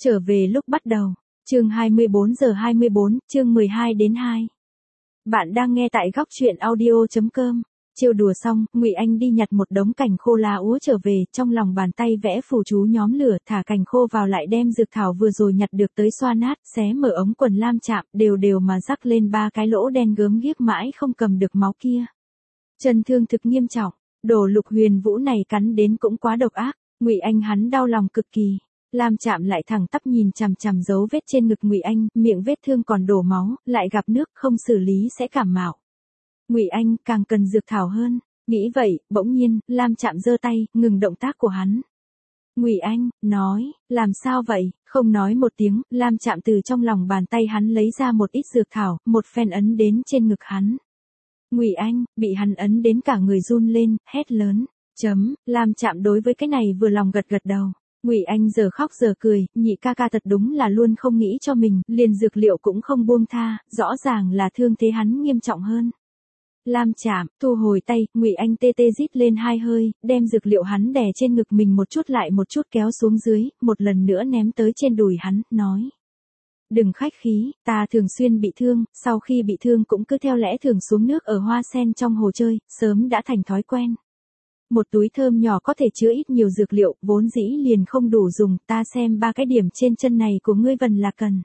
Trở về lúc bắt đầu. Chương 24 giờ 24, chương 12 đến 2. Bạn đang nghe tại góc truyện audio.com. Trêu đùa xong, Ngụy Anh đi nhặt một đống cành khô lá úa trở về, trong lòng bàn tay vẽ phù chú nhóm lửa, thả cành khô vào lại đem dược thảo vừa rồi nhặt được tới xoa nát, xé mở ống quần Lam Trạm, đều đều mà rắc lên 3 cái lỗ đen gớm ghiếc mãi không cầm được máu kia. Chân thương thực nghiêm trọng, đồ Lục Huyền Vũ này cắn đến cũng quá độc ác, Ngụy Anh hắn đau lòng cực kỳ. Lam Trạm lại thẳng tắp nhìn chằm chằm dấu vết trên ngực Ngụy Anh, miệng vết thương còn đổ máu, lại gặp nước, không xử lý sẽ cảm mạo. Ngụy Anh càng cần dược thảo hơn, nghĩ vậy, bỗng nhiên, Lam Trạm giơ tay, ngừng động tác của hắn. Ngụy Anh, nói, làm sao vậy? Không nói một tiếng, Lam Trạm từ trong lòng bàn tay hắn lấy ra một ít dược thảo, một phen ấn đến trên ngực hắn. Ngụy Anh, bị hắn ấn đến cả người run lên, hét lớn, Lam Trạm đối với cái này vừa lòng gật gật đầu. Ngụy Anh giờ khóc giờ cười, nhị ca ca thật đúng là luôn không nghĩ cho mình, liền dược liệu cũng không buông tha, rõ ràng là thương thế hắn nghiêm trọng hơn. Lam Trạm, thu hồi tay, Ngụy Anh tê tê rít lên 2 hơi, đem dược liệu hắn đè trên ngực mình một chút lại một chút kéo xuống dưới, một lần nữa ném tới trên đùi hắn, nói. Đừng khách khí, ta thường xuyên bị thương, sau khi bị thương cũng cứ theo lẽ thường xuống nước ở hoa sen trong hồ chơi, sớm đã thành thói quen. Một túi thơm nhỏ có thể chứa ít nhiều dược liệu, vốn dĩ liền không đủ dùng, ta xem 3 cái điểm trên chân này của ngươi vần là cần.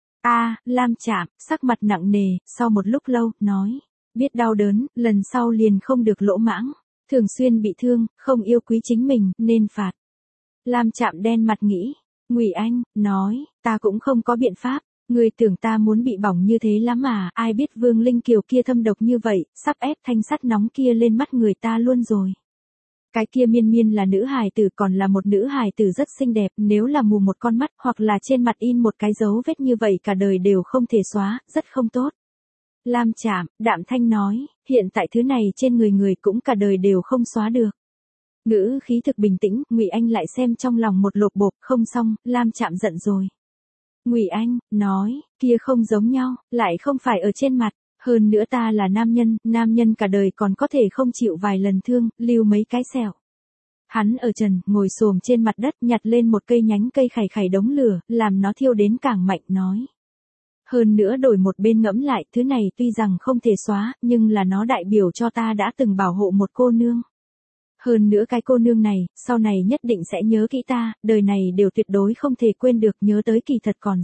Lam Trạm, sắc mặt nặng nề, sau một lúc lâu, nói. Biết đau đớn, lần sau liền không được lỗ mãng. Thường xuyên bị thương, không yêu quý chính mình, nên phạt. Lam Trạm đen mặt nghĩ. Ngụy Anh, nói, ta cũng không có biện pháp. Ngươi tưởng ta muốn bị bỏng như thế lắm à, ai biết Vương Linh Kiều kia thâm độc như vậy, sắp ép thanh sắt nóng kia lên mắt người ta luôn rồi. Cái kia miên miên là nữ hài tử, còn là một nữ hài tử rất xinh đẹp, nếu là mù một con mắt hoặc là trên mặt in một cái dấu vết như vậy cả đời đều không thể xóa, rất không tốt. Lam Trạm, đạm thanh nói, hiện tại thứ này trên người cũng cả đời đều không xóa được. Ngữ khí thực bình tĩnh, Ngụy Anh lại xem trong lòng một lột bột, không xong, Lam Trạm giận rồi. Ngụy Anh, nói, kia không giống nhau, lại không phải ở trên mặt. Hơn nữa ta là nam nhân cả đời còn có thể không chịu vài lần thương, lưu mấy cái sẹo. Hắn ở trần, ngồi xổm trên mặt đất nhặt lên một cây nhánh cây khảy khảy đống lửa, làm nó thiêu đến càng mạnh, nói. Hơn nữa đổi một bên ngẫm lại, thứ này tuy rằng không thể xóa, nhưng là nó đại biểu cho ta đã từng bảo hộ một cô nương. Hơn nữa cái cô nương này, sau này nhất định sẽ nhớ kỹ ta, đời này đều tuyệt đối không thể quên được, nhớ tới kỳ thật còn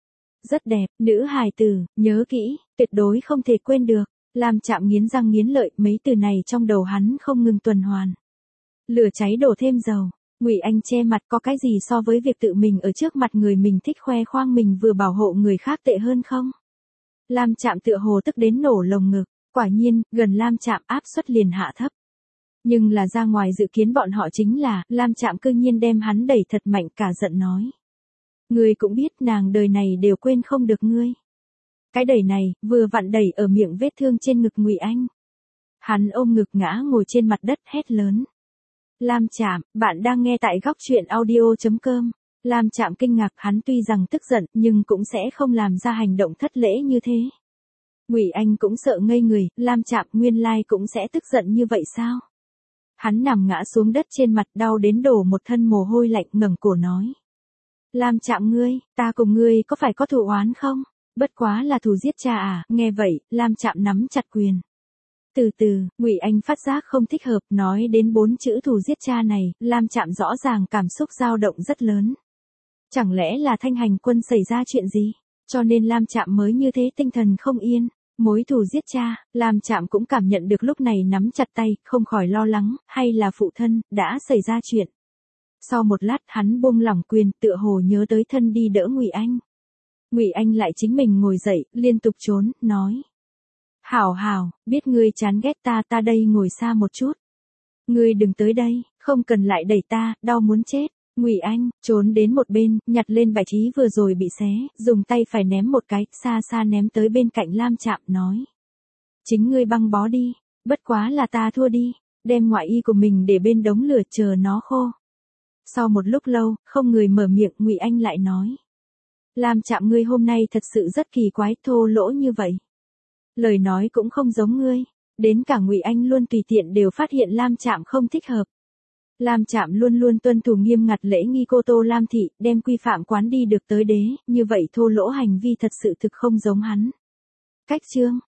rất đẹp, nữ hài tử, nhớ kỹ, tuyệt đối không thể quên được. Lam Trạm nghiến răng nghiến lợi, mấy từ này trong đầu hắn không ngừng tuần hoàn. Lửa cháy đổ thêm dầu, Ngụy Anh che mặt, có cái gì so với việc tự mình ở trước mặt người mình thích khoe khoang mình vừa bảo hộ người khác tệ hơn không? Lam Trạm tựa hồ tức đến nổ lồng ngực, quả nhiên, gần Lam Trạm áp suất liền hạ thấp. Nhưng là ra ngoài dự kiến bọn họ chính là, Lam Trạm cư nhiên đem hắn đẩy thật mạnh, cả giận nói. Ngươi cũng biết nàng đời này đều quên không được ngươi. Cái đẩy này, vừa vặn đẩy ở miệng vết thương trên ngực Ngụy Anh. Hắn ôm ngực ngã ngồi trên mặt đất hét lớn. Lam Trạm, bạn đang nghe tại góc truyện audio.com. Lam Trạm kinh ngạc, hắn tuy rằng tức giận, nhưng cũng sẽ không làm ra hành động thất lễ như thế. Ngụy Anh cũng sợ ngây người, Lam Trạm nguyên lai cũng sẽ tức giận như vậy sao? Hắn nằm ngã xuống đất trên mặt, đau đến đổ một thân mồ hôi lạnh, ngẩng cổ nói. Lam Trạm ngươi, ta cùng ngươi có phải có thù oán không? Bất quá là thù giết cha à? Nghe vậy, Lam Trạm nắm chặt quyền. Từ từ, Ngụy Anh phát giác không thích hợp, nói đến 4 chữ thù giết cha này, Lam Trạm rõ ràng cảm xúc dao động rất lớn. Chẳng lẽ là Thanh Hành Quân xảy ra chuyện gì? Cho nên Lam Trạm mới như thế tinh thần không yên. Mối thù giết cha, Lam Trạm cũng cảm nhận được lúc này nắm chặt tay, không khỏi lo lắng, hay là phụ thân, đã xảy ra chuyện. Sau một lát hắn buông lỏng quyền, tựa hồ nhớ tới thân đi đỡ Ngụy Anh. Ngụy Anh lại chính mình ngồi dậy, liên tục trốn, nói. Hảo, biết ngươi chán ghét ta đây ngồi xa một chút. Ngươi đừng tới đây, không cần lại đẩy ta, đau muốn chết. Ngụy Anh, trốn đến một bên, nhặt lên bài trí vừa rồi bị xé, dùng tay phải ném một cái, xa xa ném tới bên cạnh Lam Trạm, nói. Chính ngươi băng bó đi, bất quá là ta thua đi, đem ngoại y của mình để bên đống lửa chờ nó khô. Sau một lúc lâu, không người mở miệng, Ngụy Anh lại nói. Lam Trạm ngươi hôm nay thật sự rất kỳ quái, thô lỗ như vậy. Lời nói cũng không giống ngươi, đến cả Ngụy Anh luôn tùy tiện đều phát hiện Lam Trạm không thích hợp. Lam Trạm luôn luôn tuân thủ nghiêm ngặt lễ nghi cô Tô Lam Thị, đem quy phạm quán đi được tới đế, như vậy thô lỗ hành vi thật sự thực không giống hắn. Cách chương